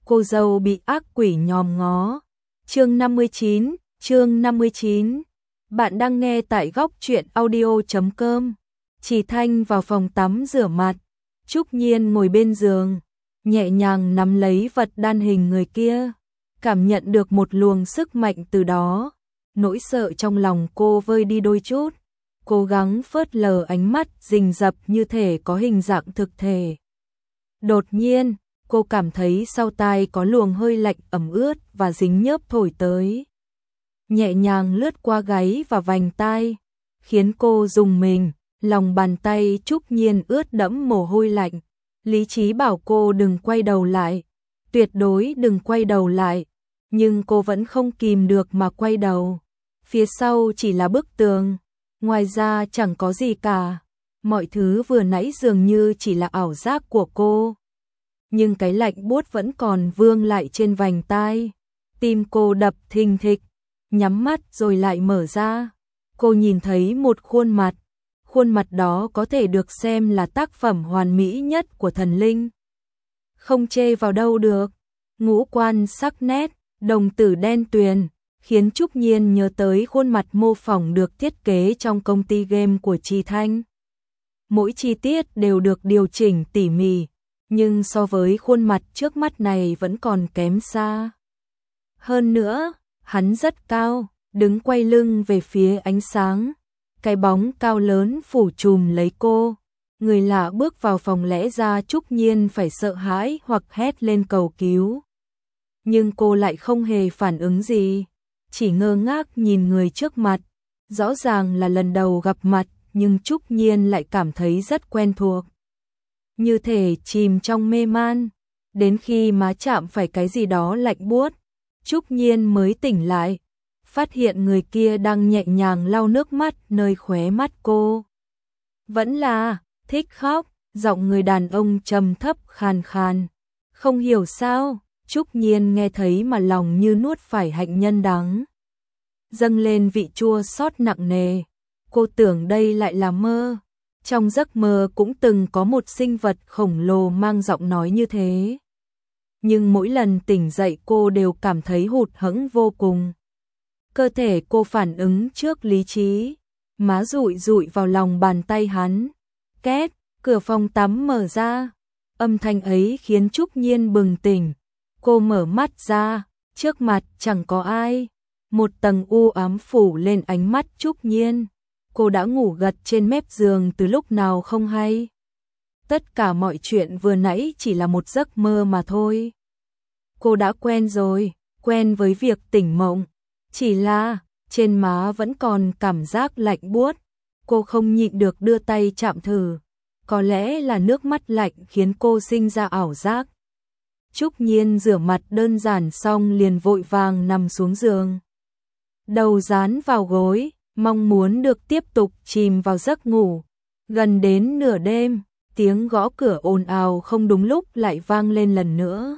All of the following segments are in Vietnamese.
cô dâu bị ác quỷ nhòm ngó. Chương 59. Bạn đang nghe tại góc truyện audio.com. Trì Thanh vào phòng tắm rửa mặt, Trúc Nhiên ngồi bên giường, nhẹ nhàng nắm lấy vật đan hình người kia, cảm nhận được một luồng sức mạnh từ đó, nỗi sợ trong lòng cô vơi đi đôi chút, cố gắng phớt lờ ánh mắt rình rập như thể có hình dạng thực thể. Đột nhiên, cô cảm thấy sau tai có luồng hơi lạnh ẩm ướt và dính nhớp thổi tới, nhẹ nhàng lướt qua gáy và vành tai, khiến cô rùng mình. Lòng bàn tay Trúc Nhiên ướt đẫm mồ hôi lạnh, lý trí bảo cô đừng quay đầu lại, tuyệt đối đừng quay đầu lại, nhưng cô vẫn không kìm được mà quay đầu. Phía sau chỉ là bức tường, ngoài ra chẳng có gì cả, mọi thứ vừa nãy dường như chỉ là ảo giác của cô. Nhưng cái lạnh buốt vẫn còn vương lại trên vành tai, tim cô đập thình thịch, nhắm mắt rồi lại mở ra. Cô nhìn thấy một khuôn mặt. Khuôn mặt đó có thể được xem là tác phẩm hoàn mỹ nhất của thần linh. Không chê vào đâu được. Ngũ quan sắc nét, đồng tử đen tuyền, khiến Trúc Nhiên nhớ tới khuôn mặt mô phỏng được thiết kế trong công ty game của Trì Thanh. Mỗi chi tiết đều được điều chỉnh tỉ mỉ, nhưng so với khuôn mặt trước mắt này vẫn còn kém xa. Hơn nữa, hắn rất cao, đứng quay lưng về phía ánh sáng. Cái bóng cao lớn phủ trùm lấy cô, người lạ bước vào phòng lẽ ra Trúc Nhiên phải sợ hãi hoặc hét lên cầu cứu. Nhưng cô lại không hề phản ứng gì, chỉ ngơ ngác nhìn người trước mặt. Rõ ràng là lần đầu gặp mặt, nhưng Trúc Nhiên lại cảm thấy rất quen thuộc. Như thể chìm trong mê man, đến khi má chạm phải cái gì đó lạnh buốt, Trúc Nhiên mới tỉnh lại. Phát hiện người kia đang nhẹ nhàng lau nước mắt nơi khóe mắt cô. Vẫn là thích khóc, giọng người đàn ông trầm thấp khàn khàn. Không hiểu sao, Trúc Nhiên nghe thấy mà lòng như nuốt phải hạnh nhân đắng. Dâng lên vị chua xót nặng nề. Cô tưởng đây lại là mơ. Trong giấc mơ cũng từng có một sinh vật khổng lồ mang giọng nói như thế. Nhưng mỗi lần tỉnh dậy cô đều cảm thấy hụt hẫng vô cùng. Cơ thể cô phản ứng trước lý trí, má dụi dụi vào lòng bàn tay hắn. Két, cửa phòng tắm mở ra. Âm thanh ấy khiến Trúc Nhiên bừng tỉnh. Cô mở mắt ra, trước mặt chẳng có ai. Một tầng u ám phủ lên ánh mắt Trúc Nhiên. Cô đã ngủ gật trên mép giường từ lúc nào không hay. Tất cả mọi chuyện vừa nãy chỉ là một giấc mơ mà thôi. Cô đã quen rồi, quen với việc tỉnh mộng. Chỉ là, trên má vẫn còn cảm giác lạnh buốt, cô không nhịn được đưa tay chạm thử. Có lẽ là nước mắt lạnh khiến cô sinh ra ảo giác. Trúc Nhiên rửa mặt đơn giản xong liền vội vàng nằm xuống giường. Đầu dán vào gối, mong muốn được tiếp tục chìm vào giấc ngủ. Gần đến nửa đêm, tiếng gõ cửa ồn ào không đúng lúc lại vang lên lần nữa.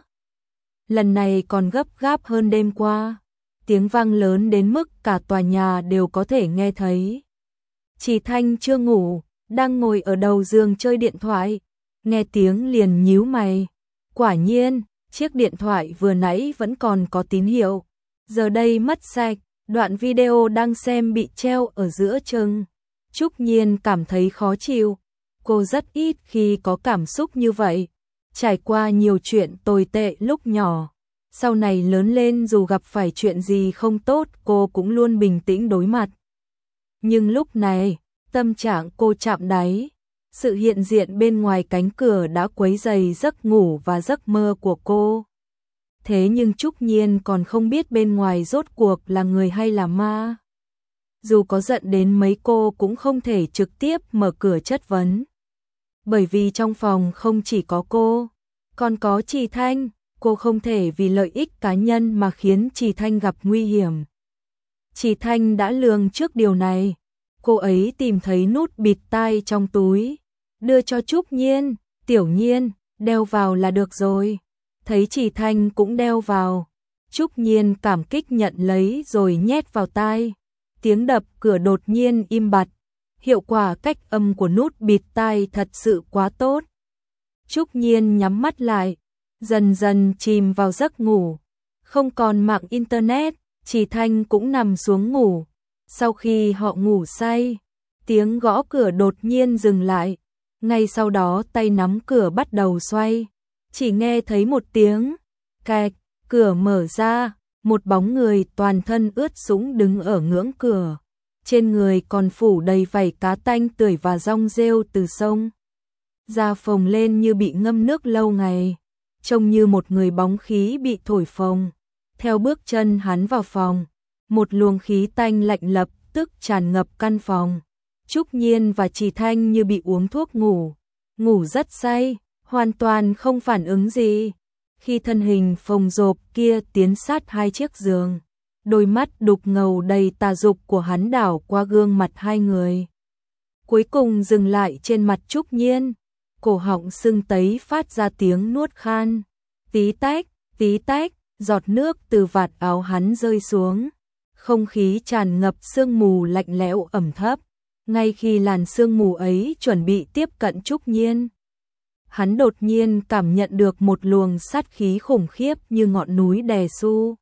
Lần này còn gấp gáp hơn đêm qua. Tiếng vang lớn đến mức cả tòa nhà đều có thể nghe thấy. Trì Thanh chưa ngủ, đang ngồi ở đầu giường chơi điện thoại, nghe tiếng liền nhíu mày. Quả nhiên, chiếc điện thoại vừa nãy vẫn còn có tín hiệu, giờ đây mất sạch, đoạn video đang xem bị treo ở giữa chừng. Trúc Nhiên cảm thấy khó chịu, cô rất ít khi có cảm xúc như vậy, trải qua nhiều chuyện tồi tệ lúc nhỏ. Sau này lớn lên dù gặp phải chuyện gì không tốt cô cũng luôn bình tĩnh đối mặt. Nhưng lúc này, tâm trạng cô chạm đáy. Sự hiện diện bên ngoài cánh cửa đã quấy rầy giấc ngủ và giấc mơ của cô. Thế nhưng Trúc Nhiên còn không biết bên ngoài rốt cuộc là người hay là ma. Dù có giận đến mấy cô cũng không thể trực tiếp mở cửa chất vấn. Bởi vì trong phòng không chỉ có cô, còn có Trì Thanh. Cô không thể vì lợi ích cá nhân mà khiến Trì Thanh gặp nguy hiểm. Trì Thanh đã lường trước điều này. Cô ấy tìm thấy nút bịt tai trong túi, đưa cho Trúc Nhiên. Tiểu Nhiên, đeo vào là được rồi. Thấy Trì Thanh cũng đeo vào, Trúc Nhiên cảm kích nhận lấy rồi nhét vào tai. Tiếng đập cửa đột nhiên im bặt. Hiệu quả cách âm của nút bịt tai thật sự quá tốt. Trúc Nhiên nhắm mắt lại. dần dần chìm vào giấc ngủ. Không còn mạng internet, Trì Thanh cũng nằm xuống ngủ. Sau khi họ ngủ say, tiếng gõ cửa đột nhiên dừng lại. Ngay sau đó tay nắm cửa bắt đầu xoay. Chỉ nghe thấy một tiếng cạch, cửa mở ra, một bóng người toàn thân ướt sũng đứng ở ngưỡng cửa. Trên người còn phủ đầy vảy cá tanh tưởi và rong rêu từ sông. Da phồng lên như bị ngâm nước lâu ngày, trông như một người bóng khí bị thổi phồng. Theo bước chân hắn vào phòng, một luồng khí tanh lạnh lập tức tràn ngập căn phòng. Trúc Nhiên và Trì Thanh như bị uống thuốc ngủ, ngủ rất say, hoàn toàn không phản ứng gì. Khi thân hình phồng rộp kia tiến sát hai chiếc giường, đôi mắt đục ngầu đầy tà dục của hắn đảo qua gương mặt hai người. Cuối cùng dừng lại trên mặt Trúc Nhiên, cổ họng sưng tấy phát ra tiếng nuốt khan. Tí tách, giọt nước từ vạt áo hắn rơi xuống. Không khí tràn ngập sương mù lạnh lẽo ẩm thấp. Ngay khi làn sương mù ấy chuẩn bị tiếp cận Trúc Nhiên, hắn đột nhiên cảm nhận được một luồng sát khí khủng khiếp như ngọn núi đè su.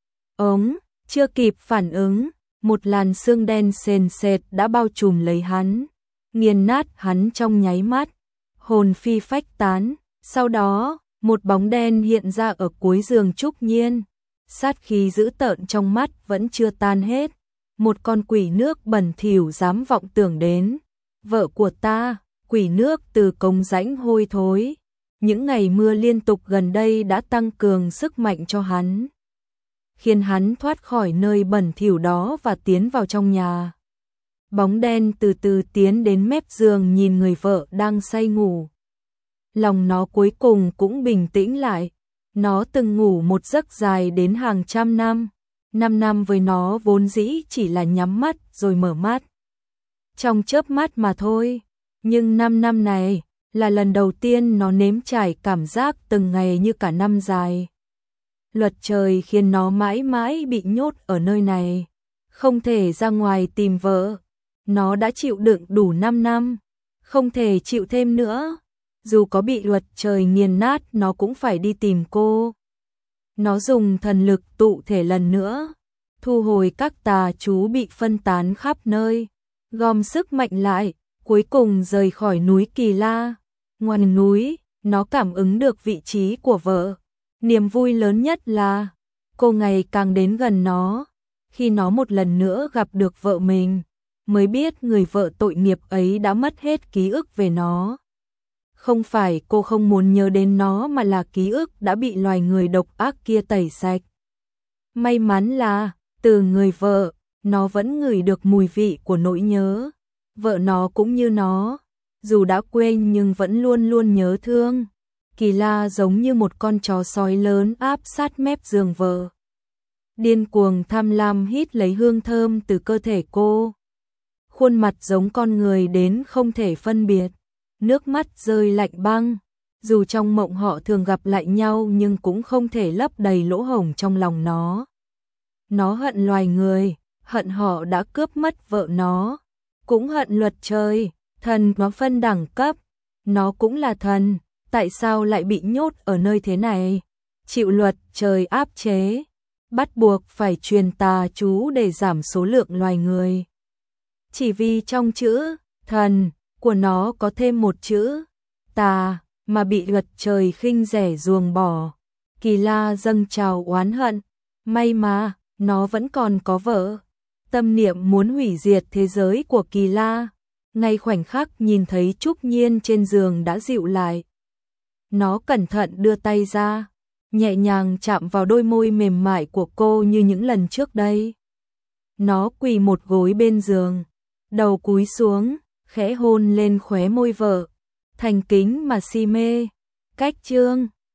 Chưa kịp phản ứng, một làn sương đen sền sệt đã bao trùm lấy hắn, nghiền nát hắn trong nháy mắt, hồn phi phách tán. Sau đó, một bóng đen hiện ra ở cuối giường Trúc Nhiên, sát khí dữ tợn trong mắt vẫn chưa tan hết. Một con quỷ nước bẩn thỉu dám vọng tưởng đến vợ của ta. Quỷ nước từ cống rãnh hôi thối. Những ngày mưa liên tục gần đây đã tăng cường sức mạnh cho hắn, khiến hắn thoát khỏi nơi bẩn thỉu đó và tiến vào trong nhà. Bóng đen từ từ tiến đến mép giường nhìn người vợ đang say ngủ. Lòng nó cuối cùng cũng bình tĩnh lại. Nó từng ngủ một giấc dài đến hàng trăm năm. 5 năm với nó vốn dĩ chỉ là nhắm mắt rồi mở mắt trong chớp mắt mà thôi. Nhưng 5 năm này là lần đầu tiên nó nếm trải cảm giác từng ngày như cả năm dài. Luật trời khiến nó mãi mãi bị nhốt ở nơi này, không thể ra ngoài tìm vợ. Nó đã chịu đựng đủ 5 năm, không thể chịu thêm nữa. Dù có bị luật trời nghiền nát nó cũng phải đi tìm cô. Nó dùng thần lực tụ thể lần nữa, thu hồi các tà chú bị phân tán khắp nơi, gom sức mạnh lại, cuối cùng rời khỏi núi Kỳ La. Ngoài núi, nó cảm ứng được vị trí của vợ. Niềm vui lớn nhất là cô ngày càng đến gần nó. Khi nó một lần nữa gặp được vợ mình, mới biết người vợ tội nghiệp ấy đã mất hết ký ức về nó. Không phải cô không muốn nhớ đến nó mà là ký ức đã bị loài người độc ác kia tẩy sạch. May mắn là, từ người vợ, nó vẫn ngửi được mùi vị của nỗi nhớ. Vợ nó cũng như nó, dù đã quên nhưng vẫn luôn luôn nhớ thương. Kỳ La giống như một con chó sói lớn áp sát mép giường vợ, điên cuồng tham lam hít lấy hương thơm từ cơ thể cô. Khuôn mặt giống con người đến không thể phân biệt, nước mắt rơi lạnh băng. Dù trong mộng họ thường gặp lại nhau nhưng cũng không thể lấp đầy lỗ hổng trong lòng nó. Nó hận loài người, hận họ đã cướp mất vợ nó, cũng hận luật trời, thần nó phân đẳng cấp. Nó cũng là thần, tại sao lại bị nhốt ở nơi thế này? Chịu luật trời áp chế, bắt buộc phải truyền tà chú để giảm số lượng loài người. Chỉ vì trong chữ thần của nó có thêm một chữ tà mà bị luật trời khinh rẻ ruồng bỏ. Kỳ La dâng trào oán hận, may mà nó vẫn còn có vợ. Tâm niệm muốn hủy diệt thế giới của Kỳ La, ngay khoảnh khắc nhìn thấy Trúc Nhiên trên giường đã dịu lại. Nó cẩn thận đưa tay ra, nhẹ nhàng chạm vào đôi môi mềm mại của cô như những lần trước đây. Nó quỳ một gối bên giường, đầu cúi xuống, khẽ hôn lên khóe môi vợ, thành kính mà si mê. Cách chương